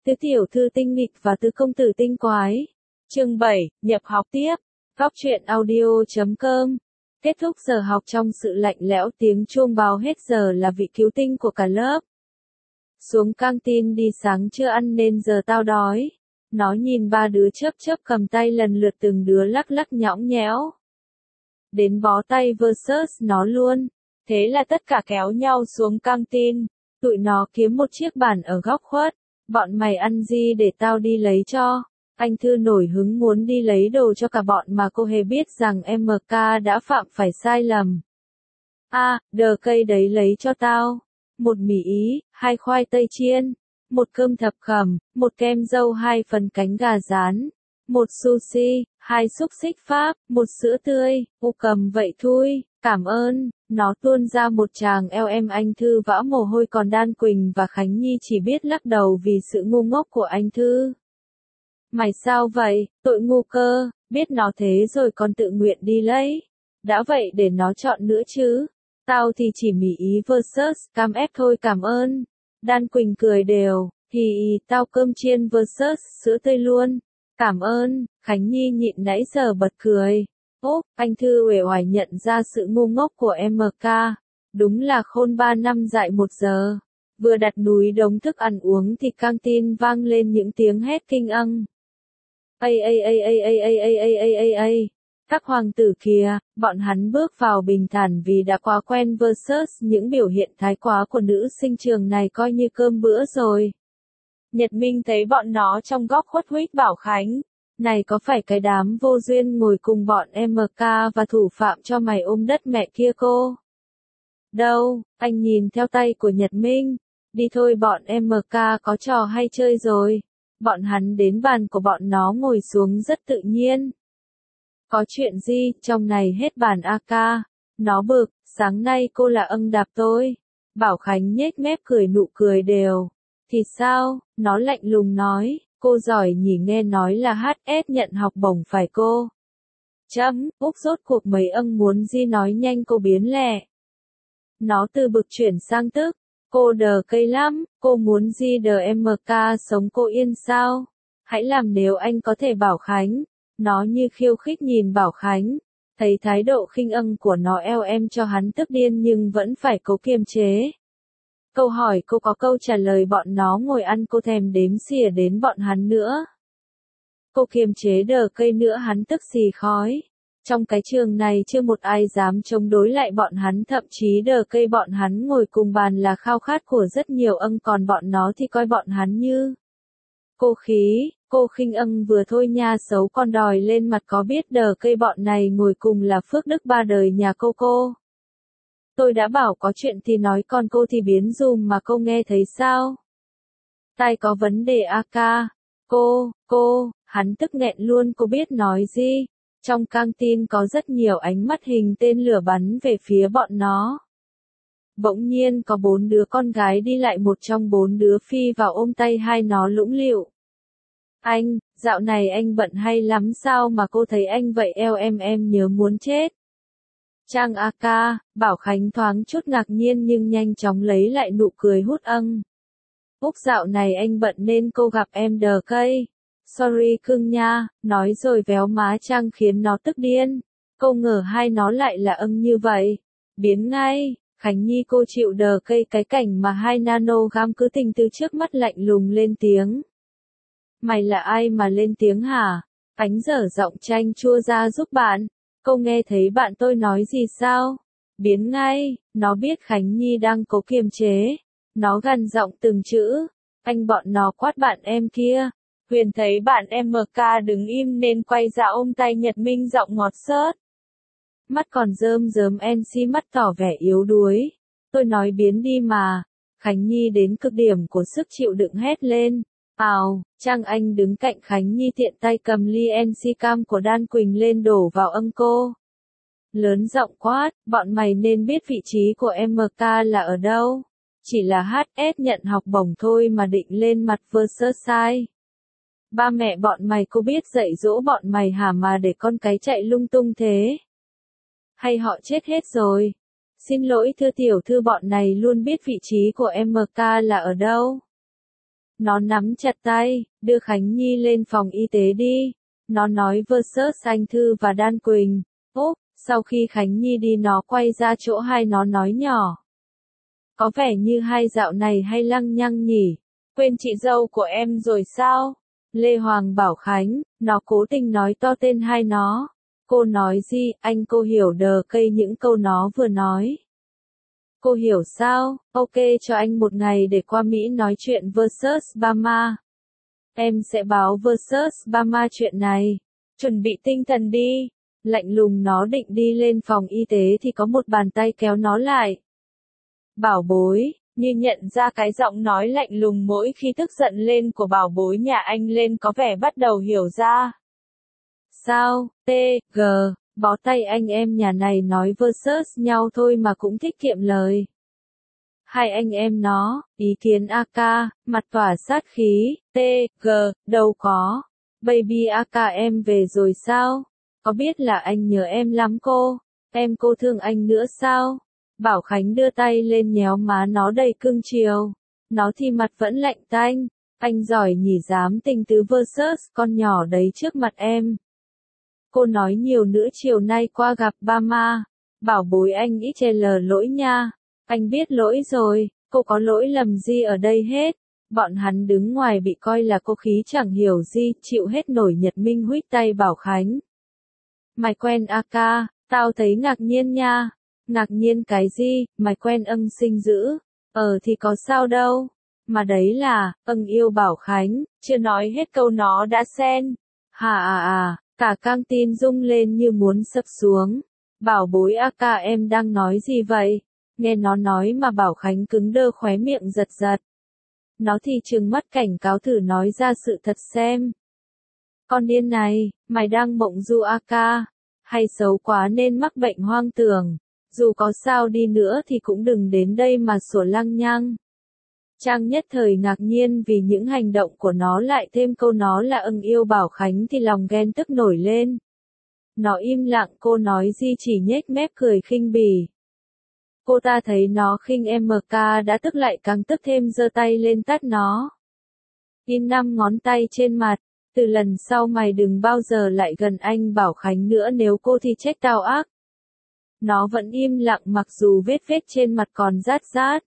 Tứ tiểu thư tinh nghịch và tứ công tử tinh quái. Chương 7, nhập học tiếp. Góc truyện audio.com. Kết thúc giờ học trong sự lạnh lẽo, tiếng chuông báo hết giờ là vị cứu tinh của cả lớp. Xuống căng tin đi, sáng chưa ăn nên giờ tao đói. Nó nhìn ba đứa chớp chớp cầm tay lần lượt từng đứa lắc lắc nhõng nhẽo. Đến bó tay versus nó luôn. Thế là tất cả kéo nhau xuống căng tin. Tụi nó kiếm một chiếc bàn ở góc khuất. Bọn mày ăn gì để tao đi lấy cho? Anh Thư nổi hứng muốn đi lấy đồ cho cả bọn mà cô hề biết rằng MK đã phạm phải sai lầm. Đờ cây đấy lấy cho tao. Một mì Ý, 2 khoai tây chiên, một cơm thập cẩm, một kem dâu, 2 phần cánh gà rán, một sushi, 2 xúc xích Pháp, một sữa tươi. Cầm vậy thôi, cảm ơn. Nó tuôn ra một tràng eo. Anh Thư vã mồ hôi, còn Đan Quỳnh và Khánh Nhi chỉ biết lắc đầu vì sự ngu ngốc của anh Thư. Mày sao vậy, tội ngu cơ, biết nó thế rồi còn tự nguyện đi lấy. Đã vậy để nó chọn nữa chứ. Tao thì chỉ mì Ý versus cam ép thôi, cảm ơn. Đan Quỳnh cười đều, thì tao cơm chiên versus sữa tươi luôn. Cảm ơn. Khánh Nhi nhịn nãy giờ bật cười. Anh Thư uể oải nhận ra sự ngu ngốc của MK. Đúng là khôn 3 năm dạy 1 giờ. Vừa đặt núi đống thức ăn uống thì căng tin vang lên những tiếng hét kinh ăng. Các hoàng tử kìa, bọn hắn bước vào bình thản vì đã quá quen versus những biểu hiện thái quá của nữ sinh trường này, coi như cơm bữa rồi. Nhật Minh thấy bọn nó trong góc khuất huých bảo Khánh. Này, có phải cái đám vô duyên ngồi cùng bọn MK và thủ phạm cho mày ôm đất mẹ kia cô? Đâu, anh nhìn theo tay của Nhật Minh. Đi thôi, bọn MK có trò hay chơi rồi. Bọn hắn đến bàn của bọn nó ngồi xuống rất tự nhiên. Có chuyện gì, trong này hết bàn AK. Nó bực, sáng nay cô là âng đạp tôi. Bảo Khánh nhếch mép cười nụ cười đều. Thì sao, nó lạnh lùng nói. Cô giỏi nhỉ, nghe nói là HS nhận học bổng phải cô. Rốt cuộc mấy âng muốn gì, nói nhanh cô biến lẹ. Nó từ bực chuyển sang tức. Cô đờ cây lắm, cô muốn gì đờ MK sống cô yên sao? Hãy làm nếu anh có thể. Bảo Khánh. Nó như khiêu khích nhìn Bảo Khánh. Thấy thái độ khinh âng của nó, em cho hắn tức điên nhưng vẫn phải cố kiềm chế. Câu hỏi cô có câu trả lời, bọn nó ngồi ăn cô thèm đếm xỉa đến bọn hắn nữa. Cô kiềm chế đờ cây nữa, hắn tức xì khói. Trong cái trường này chưa một ai dám chống đối lại bọn hắn, thậm chí đờ cây bọn hắn ngồi cùng bàn là khao khát của rất nhiều âng, còn bọn nó thì coi bọn hắn như cô khinh âng vừa thôi nha, xấu còn đòi lên mặt, có biết đờ cây bọn này ngồi cùng là phước đức 3 đời nhà cô. Tôi đã bảo có chuyện thì nói, còn cô thì biến dùm mà cô nghe thấy sao? Tai có vấn đề AK. Hắn tức nghẹn luôn, cô biết nói gì? Trong căng tin có rất nhiều ánh mắt hình tên lửa bắn về phía bọn nó. Bỗng nhiên có 4 đứa con gái đi lại, một trong 4 đứa phi vào ôm tay hai nó lũng lịu. Anh, dạo này anh bận hay lắm sao mà cô thấy anh vậy? Em nhớ muốn chết. Trang AK, Bảo Khánh thoáng chút ngạc nhiên nhưng nhanh chóng lấy lại nụ cười hút âng. Dạo này anh bận nên cô gặp em đờ cây. Sorry cưng nha, nói rồi véo má Trang khiến nó tức điên. Cô ngờ hai nó lại là âng như vậy. Biến ngay, Khánh Nhi cô chịu đờ cây cái cảnh mà 2 nanogam cứ tình từ trước mắt lạnh lùng lên tiếng. Mày là ai mà lên tiếng hả? Ánh dở giọng chanh chua ra giúp bạn. Cô nghe thấy bạn tôi nói gì sao? Biến ngay, nó biết Khánh Nhi đang cố kiềm chế. Nó gằn giọng từng chữ. Anh, bọn nó quát bạn em kia. Huyền thấy bạn MK đứng im nên quay ra ôm tay Nhật Minh, giọng ngọt xớt. Mắt còn rơm rớm, NC mắt tỏ vẻ yếu đuối. Tôi nói biến đi mà. Khánh Nhi đến cực điểm của sức chịu đựng hét lên. Trang Anh đứng cạnh Khánh Nhi tiện tay cầm ly NC cam của Đan Quỳnh lên đổ vào âng cô. Lớn giọng quát, bọn mày nên biết vị trí của MK là ở đâu. Chỉ là HS nhận học bổng thôi mà định lên mặt versus sai. Ba mẹ bọn mày có biết dạy dỗ bọn mày hả mà để con cái chạy lung tung thế? Hay họ chết hết rồi? Xin lỗi thưa tiểu thư, bọn này luôn biết vị trí của MK là ở đâu. Nó nắm chặt tay, đưa Khánh Nhi lên phòng y tế đi. Nó nói versus anh Thư và Đan Quỳnh. Úp, sau khi Khánh Nhi đi nó quay ra chỗ hai nó nói nhỏ. Có vẻ như hai dạo này hay lăng nhăng nhỉ. Quên chị dâu của em rồi sao? Lê Hoàng bảo Khánh, nó cố tình nói to tên hai nó. Cô nói gì, anh cô hiểu đờ cây những câu nó vừa nói. Cô hiểu sao? Ok cho anh một ngày để qua Mỹ nói chuyện versus Bama. Em sẽ báo versus Bama chuyện này. Chuẩn bị tinh thần đi. Lạnh lùng nó định đi lên phòng y tế thì có một bàn tay kéo nó lại. Bảo bối, như nhận ra cái giọng nói lạnh lùng mỗi khi tức giận lên của bảo bối nhà anh lên có vẻ bắt đầu hiểu ra. Sao, G, bó tay anh em nhà này nói versus nhau thôi mà cũng thích kiệm lời. Hai anh em nó, ý kiến AK, mặt tỏa sát khí, G, đâu có. Baby AK em về rồi sao? Có biết là anh nhớ em lắm cô thương anh nữa sao? Bảo Khánh đưa tay lên nhéo má nó đầy cưng chiều. Nó thì mặt vẫn lạnh tanh. Anh giỏi nhỉ dám tình tứ versus con nhỏ đấy trước mặt em. Cô nói nhiều nữa chiều nay qua gặp Bama. Bảo bối anh ít chê lờ lỗi nha. Anh biết lỗi rồi, cô có lỗi lầm gì ở đây hết. Bọn hắn đứng ngoài bị coi là cô khí chẳng hiểu gì, chịu hết nổi. Nhật Minh huých tay Bảo Khánh. Mày quen AK, tao thấy ngạc nhiên nha. Ngạc nhiên cái gì, mày quen sinh dữ. Thì có sao đâu. Mà đấy là, yêu Bảo Khánh, chưa nói hết câu nó đã xen. Cả căng tin rung lên như muốn sập xuống. Bảo bối AK em đang nói gì vậy? Nghe nó nói mà Bảo Khánh cứng đơ khóe miệng giật giật. Nó thì trừng mắt cảnh cáo thử nói ra sự thật xem. Con điên này, mày đang mộng du AK, hay xấu quá nên mắc bệnh hoang tưởng. Dù có sao đi nữa thì cũng đừng đến đây mà sủa lăng nhăng. Trang nhất thời ngạc nhiên vì những hành động của nó lại thêm câu nó là yêu Bảo Khánh thì lòng ghen tức nổi lên. Nó im lặng cô nói gì chỉ nhếch mép cười khinh bỉ. Cô ta thấy nó khinh MK đã tức lại càng tức thêm giơ tay lên tát nó. In 5 ngón tay trên mặt. Từ lần sau mày đừng bao giờ lại gần anh Bảo Khánh nữa nếu cô thì trách tao ác. Nó vẫn im lặng mặc dù vết trên mặt còn rát rát.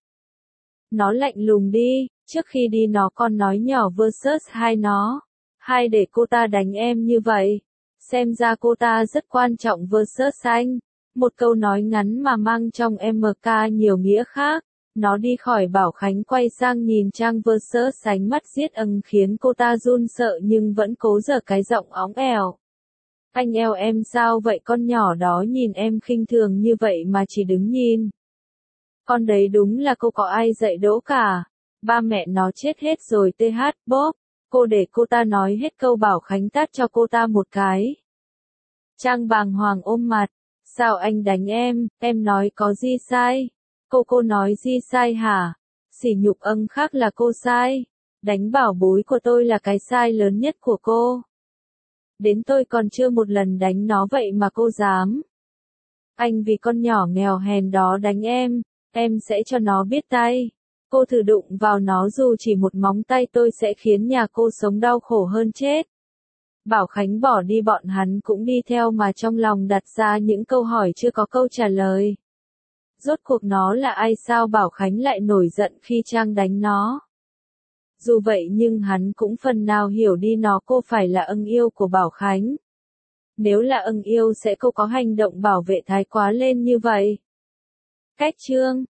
Nó lạnh lùng đi, trước khi đi nó còn nói nhỏ versus hai nó. Hai để cô ta đánh em như vậy. Xem ra cô ta rất quan trọng versus anh. Một câu nói ngắn mà mang trong MK nhiều nghĩa khác. Nó đi khỏi Bảo Khánh quay sang nhìn Trang versus ánh mắt giết khiến cô ta run sợ nhưng vẫn cố giở cái giọng óng ẻo. Anh eo em sao vậy con nhỏ đó nhìn em khinh thường như vậy mà chỉ đứng nhìn. Con đấy đúng là cô có ai dạy dỗ cả. Ba mẹ nó chết hết rồi bóp. Cô để cô ta nói hết câu Bảo Khánh tát cho cô ta một cái. Trang bàng hoàng ôm mặt. Sao anh đánh em nói có gì sai? Cô nói gì sai hả? Sỉ nhục khác là cô sai. Đánh bảo bối của tôi là cái sai lớn nhất của cô. Đến tôi còn chưa một lần đánh nó vậy mà cô dám. Anh vì con nhỏ nghèo hèn đó đánh em sẽ cho nó biết tay. Cô thử đụng vào nó dù chỉ một móng tay tôi sẽ khiến nhà cô sống đau khổ hơn chết. Bảo Khánh bỏ đi bọn hắn cũng đi theo mà trong lòng đặt ra những câu hỏi chưa có câu trả lời. Rốt cuộc nó là ai sao Bảo Khánh lại nổi giận khi Trang đánh nó. Dù vậy nhưng hắn cũng phần nào hiểu đi nó cô phải là yêu của Bảo Khánh. Nếu là yêu sẽ cô có hành động bảo vệ thái quá lên như vậy. Cách chương